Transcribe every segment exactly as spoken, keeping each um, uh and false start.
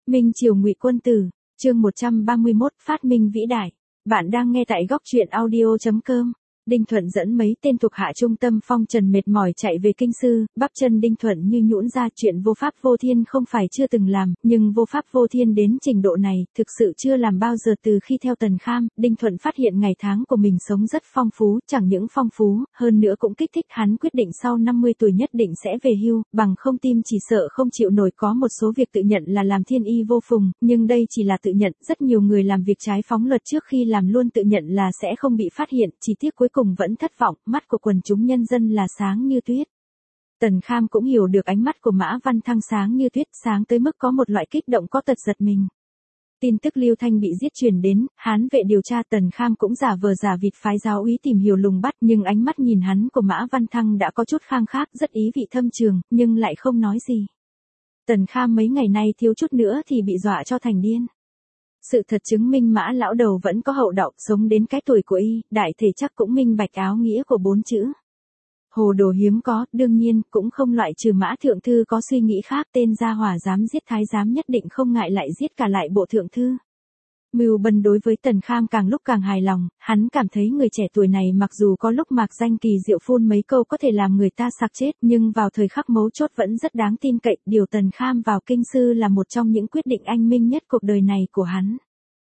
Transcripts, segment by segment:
Minh Triều Ngụy Quân Tử, chương một trăm ba mươi mốt, phát minh vĩ đại. Bạn đang nghe tại góc truyện audio chấm com. Đinh Thuận dẫn mấy tên thuộc hạ trung tâm phong trần mệt mỏi chạy về kinh sư, bắp chân Đinh Thuận như nhũn ra. Chuyện vô pháp vô thiên không phải chưa từng làm, nhưng vô pháp vô thiên đến trình độ này, thực sự chưa làm bao giờ. Từ khi theo Tần Kham, Đinh Thuận phát hiện ngày tháng của mình sống rất phong phú, chẳng những phong phú, hơn nữa cũng kích thích hắn quyết định sau năm mươi tuổi nhất định sẽ về hưu, bằng không tim chỉ sợ không chịu nổi. Có một số việc tự nhận là làm thiên y vô phùng, nhưng đây chỉ là tự nhận. Rất nhiều người làm việc trái phóng luật trước khi làm luôn tự nhận là sẽ không bị phát hiện, chỉ tiếc cuối cùng vẫn thất vọng. Mắt của quần chúng nhân dân là sáng như tuyết. Tần Kham cũng hiểu được ánh mắt của Mã Văn Thăng sáng như tuyết, sáng tới mức có một loại kích động có tật giật mình. Tin tức Lưu Thanh bị giết truyền đến, Hán vệ điều tra. Tần Kham cũng giả vờ giả vịt phái giáo úy tìm hiểu lùng bắt, nhưng ánh mắt nhìn hắn của Mã Văn Thăng đã có chút khang khác, rất ý vị thâm trường, nhưng lại không nói gì. Tần Kham mấy ngày nay thiếu chút nữa thì bị dọa cho thành điên. Sự thật chứng minh Mã lão đầu vẫn có hậu đậu, sống đến cái tuổi của y, đại thể chắc cũng minh bạch áo nghĩa của bốn chữ. Hồ đồ hiếm có, đương nhiên, cũng không loại trừ Mã thượng thư có suy nghĩ khác. Tên gia hỏa dám giết thái giám nhất định không ngại lại giết cả lại bộ thượng thư. Mưu Bân đối với Tần Kham càng lúc càng hài lòng, hắn cảm thấy người trẻ tuổi này mặc dù có lúc mạc danh kỳ diệu phun mấy câu có thể làm người ta sặc chết, nhưng vào thời khắc mấu chốt vẫn rất đáng tin cậy. Điều Tần Kham vào kinh sư là một trong những quyết định anh minh nhất cuộc đời này của hắn.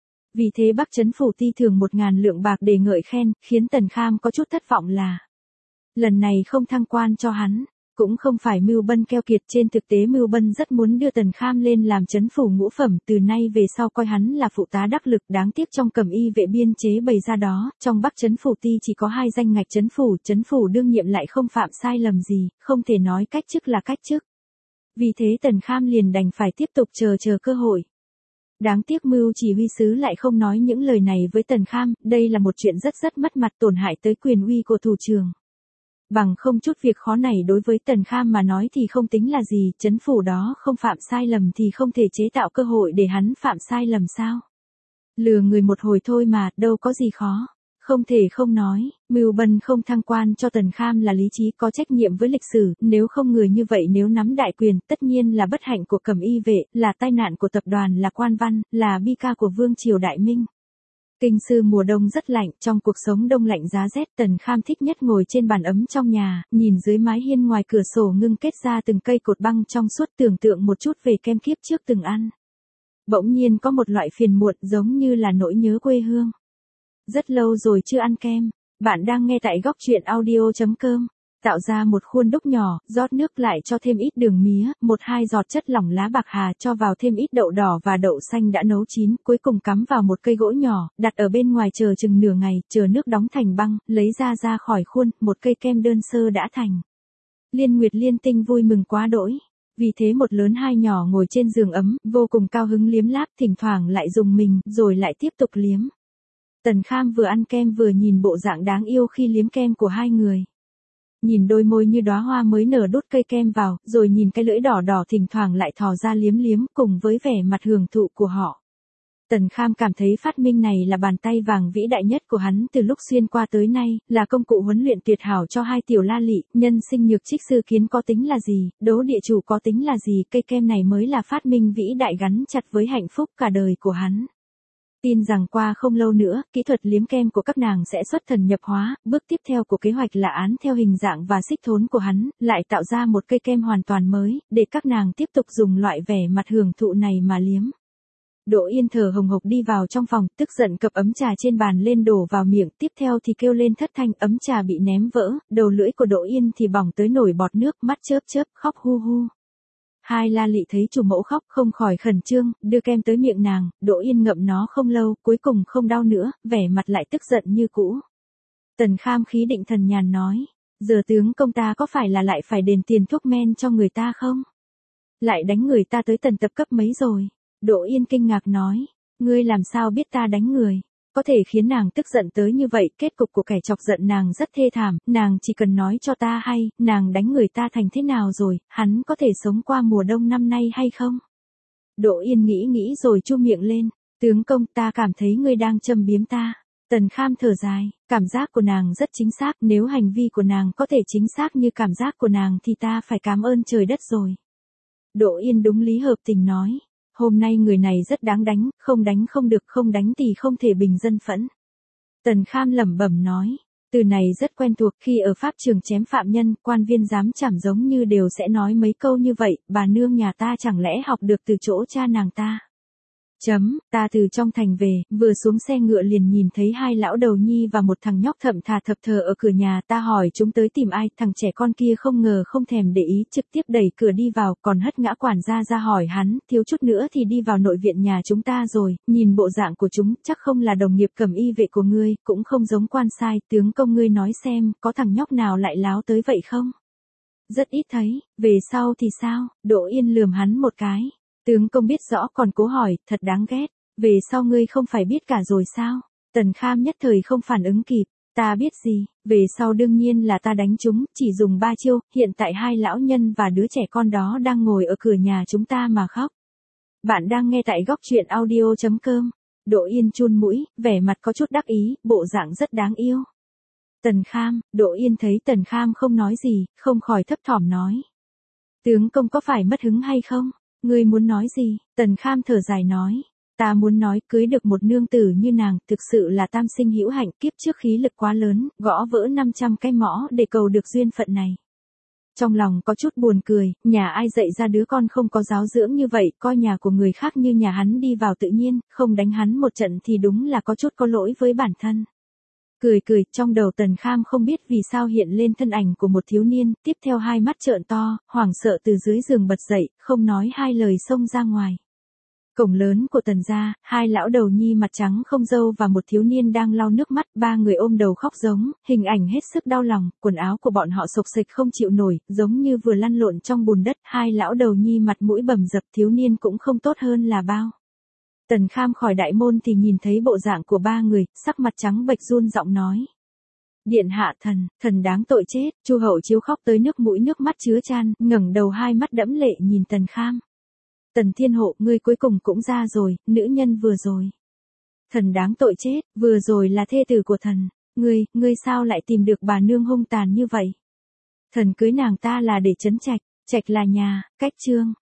Vì thế Bắc Trấn Phủ ti thưởng một ngàn lượng bạc để ngợi khen, khiến Tần Kham có chút thất vọng là lần này không thăng quan cho hắn. Cũng không phải Mưu Bân keo kiệt, trên thực tế Mưu Bân rất muốn đưa Tần Kham lên làm trấn phủ ngũ phẩm, từ nay về sau coi hắn là phụ tá đắc lực. Đáng tiếc trong cẩm y vệ biên chế bày ra đó, trong Bắc Trấn Phủ ti chỉ có hai danh ngạch trấn phủ, trấn phủ đương nhiệm lại không phạm sai lầm gì, không thể nói cách chức là cách chức. Vì thế Tần Kham liền đành phải tiếp tục chờ chờ cơ hội. Đáng tiếc Mưu chỉ huy sứ lại không nói những lời này với Tần Kham, đây là một chuyện rất rất mất mặt, tổn hại tới quyền uy của thủ trưởng. Bằng không chút việc khó này đối với Tần Kham mà nói thì không tính là gì, trấn phủ đó không phạm sai lầm thì không thể chế tạo cơ hội để hắn phạm sai lầm sao? Lừa người một hồi thôi mà, đâu có gì khó. Không thể không nói, Mưu Bân không thăng quan cho Tần Kham là lý trí, có trách nhiệm với lịch sử, nếu không người như vậy nếu nắm đại quyền, tất nhiên là bất hạnh của cẩm y vệ, là tai nạn của tập đoàn, là quan văn, là bi ca của vương triều đại minh. Kinh sư mùa đông rất lạnh, trong cuộc sống đông lạnh giá rét, Tần Kham thích nhất ngồi trên bàn ấm trong nhà, nhìn dưới mái hiên ngoài cửa sổ ngưng kết ra từng cây cột băng trong suốt, tưởng tượng một chút về kem kiếp trước từng ăn. Bỗng nhiên có một loại phiền muộn giống như là nỗi nhớ quê hương. Rất lâu rồi chưa ăn kem. Bạn đang nghe tại góc truyện audio chấm com. Tạo ra một khuôn đúc nhỏ, rót nước lại cho thêm ít đường mía, một hai giọt chất lỏng lá bạc hà, cho vào thêm ít đậu đỏ và đậu xanh đã nấu chín, cuối cùng cắm vào một cây gỗ nhỏ, đặt ở bên ngoài chờ chừng nửa ngày, chờ nước đóng thành băng, lấy ra ra khỏi khuôn, một cây kem đơn sơ đã thành. Liên Nguyệt Liên Tinh vui mừng quá đỗi. Vì thế một lớn hai nhỏ ngồi trên giường ấm, vô cùng cao hứng liếm láp, thỉnh thoảng lại dùng mình, rồi lại tiếp tục liếm. Tần Kham vừa ăn kem vừa nhìn bộ dạng đáng yêu khi liếm kem của hai người. Nhìn đôi môi như đóa hoa mới nở đút cây kem vào, rồi nhìn cái lưỡi đỏ đỏ thỉnh thoảng lại thò ra liếm liếm, cùng với vẻ mặt hưởng thụ của họ. Tần Kham cảm thấy phát minh này là bàn tay vàng vĩ đại nhất của hắn từ lúc xuyên qua tới nay, là công cụ huấn luyện tuyệt hảo cho hai tiểu la lị. Nhân sinh nhược trích sư kiến có tính là gì, đố địa chủ có tính là gì, cây kem này mới là phát minh vĩ đại gắn chặt với hạnh phúc cả đời của hắn. Tin rằng qua không lâu nữa, kỹ thuật liếm kem của các nàng sẽ xuất thần nhập hóa, bước tiếp theo của kế hoạch là án theo hình dạng và xích thốn của hắn, lại tạo ra một cây kem hoàn toàn mới, để các nàng tiếp tục dùng loại vẻ mặt hưởng thụ này mà liếm. Đỗ Yên thở hồng hộc đi vào trong phòng, tức giận cập ấm trà trên bàn lên đổ vào miệng, tiếp theo thì kêu lên thất thanh, ấm trà bị ném vỡ, đầu lưỡi của Đỗ Yên thì bỏng tới nổi bọt nước, mắt chớp chớp, khóc hu hu. Hai la lị thấy chủ mẫu khóc không khỏi khẩn trương, đưa kem tới miệng nàng, Đỗ Yên ngậm nó không lâu, cuối cùng không đau nữa, vẻ mặt lại tức giận như cũ. Tần Kham khí định thần nhàn nói, giờ tướng công ta có phải là lại phải đền tiền thuốc men cho người ta không? Lại đánh người ta tới tần tập cấp mấy rồi? Đỗ Yên kinh ngạc nói, ngươi làm sao biết ta đánh người? Có thể khiến nàng tức giận tới như vậy, kết cục của kẻ chọc giận nàng rất thê thảm, nàng chỉ cần nói cho ta hay, nàng đánh người ta thành thế nào rồi, hắn có thể sống qua mùa đông năm nay hay không? Đỗ Yên nghĩ nghĩ rồi chu miệng lên, tướng công ta cảm thấy ngươi đang châm biếm ta. Tần Kham thở dài, cảm giác của nàng rất chính xác, nếu hành vi của nàng có thể chính xác như cảm giác của nàng thì ta phải cảm ơn trời đất rồi. Đỗ Yên đúng lý hợp tình nói. hôm nay người này rất đáng đánh, không đánh không được, không đánh thì không thể bình dân phẫn. Tần Kham lẩm bẩm nói, từ này rất quen thuộc, khi ở pháp trường chém phạm nhân, quan viên giám trảm giống như đều sẽ nói mấy câu như vậy, bà nương nhà ta chẳng lẽ học được từ chỗ cha nàng ta. Chấm, ta từ trong thành về, vừa xuống xe ngựa liền nhìn thấy hai lão đầu nhi và một thằng nhóc thậm thà thập thờ ở cửa nhà, ta hỏi chúng tới tìm ai, thằng trẻ con kia không ngờ không thèm để ý, trực tiếp đẩy cửa đi vào, còn hất ngã quản gia ra hỏi hắn, thiếu chút nữa thì đi vào nội viện nhà chúng ta rồi, nhìn bộ dạng của chúng, chắc không là đồng nghiệp cầm y vệ của ngươi, cũng không giống quan sai, tướng công ngươi nói xem, có thằng nhóc nào lại láo tới vậy không? Rất ít thấy, về sau thì sao? Đỗ Yên lườm hắn một cái. Tướng công biết rõ còn cố hỏi, thật đáng ghét, về sau ngươi không phải biết cả rồi sao? Tần Kham nhất thời không phản ứng kịp, ta biết gì, về sau đương nhiên là ta đánh chúng, chỉ dùng ba chiêu, hiện tại hai lão nhân và đứa trẻ con đó đang ngồi ở cửa nhà chúng ta mà khóc. Bạn đang nghe tại góc truyện audio chấm com. Đỗ Yên chun mũi, vẻ mặt có chút đắc ý, bộ dạng rất đáng yêu. Tần Kham, Đỗ Yên thấy Tần Kham không nói gì, không khỏi thấp thỏm nói. Tướng công có phải mất hứng hay không? Ngươi muốn nói gì? Tần Kham thở dài nói. Ta muốn nói cưới được một nương tử như nàng, thực sự là tam sinh hữu hạnh, kiếp trước khí lực quá lớn, gõ vỡ năm trăm cái mõ để cầu được duyên phận này. Trong lòng có chút buồn cười, nhà ai dạy ra đứa con không có giáo dưỡng như vậy, coi nhà của người khác như nhà hắn đi vào tự nhiên, không đánh hắn một trận thì đúng là có chút có lỗi với bản thân. Cười cười, trong đầu Tần Kham không biết vì sao hiện lên thân ảnh của một thiếu niên, tiếp theo hai mắt trợn to, hoảng sợ từ dưới giường bật dậy, không nói hai lời xông ra ngoài. Cổng lớn của Tần gia, hai lão đầu nhi mặt trắng không râu và một thiếu niên đang lau nước mắt, ba người ôm đầu khóc giống, hình ảnh hết sức đau lòng, quần áo của bọn họ xộc xệch không chịu nổi, giống như vừa lăn lộn trong bùn đất, hai lão đầu nhi mặt mũi bầm dập, thiếu niên cũng không tốt hơn là bao. Tần Kham khỏi đại môn thì nhìn thấy bộ dạng của ba người, sắc mặt trắng bệch run giọng nói. Điện hạ thần, thần đáng tội chết, Chu Hậu Chiếu khóc tới nước mũi nước mắt chứa chan, ngẩng đầu hai mắt đẫm lệ nhìn Tần Kham. Tần Thiên Hộ, ngươi cuối cùng cũng ra rồi, nữ nhân vừa rồi. Thần đáng tội chết, vừa rồi là thê tử của thần, ngươi, ngươi sao lại tìm được bà nương hung tàn như vậy? Thần cưới nàng ta là để trấn trạch, trạch là nhà, cách trương,